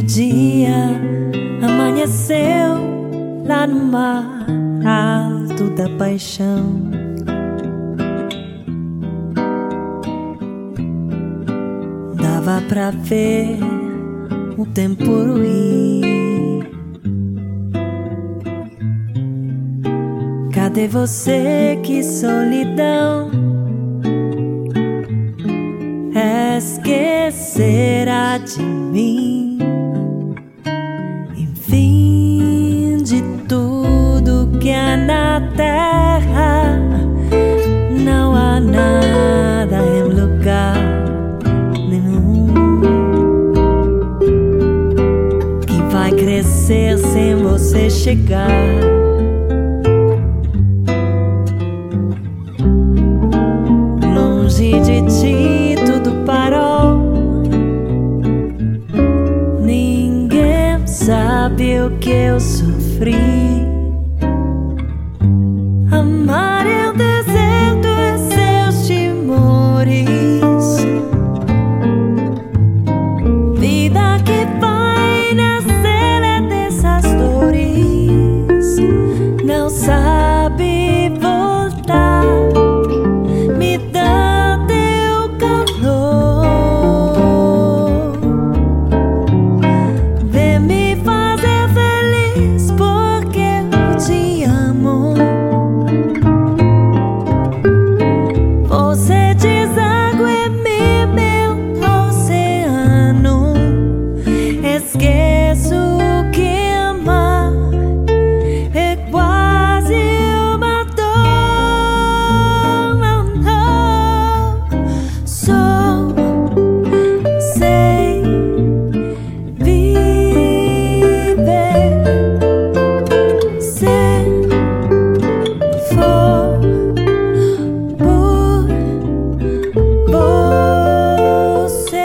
dia amanheceu lá no mar alto da paixão. Dava pra ver o tempo ruir. Cadê você, que solidão? Esquecerá de mim. Enfim, de tudo que há na terra, não há nada em lugar nenhum que vai crescer sem você chegar. Longe de ti tudo parou. Ninguém sabe o que eu sofri. Amar é o deserto e seus temores. Vida que vai nascer é dessas dores. Não sabe voltar. Me dá teu calor. Vem me fazer feliz, porque eu te amo. Você deságua em mim, meu oceano. Esqueço que amar é quase uma dor. Não, só sei viver se for por você.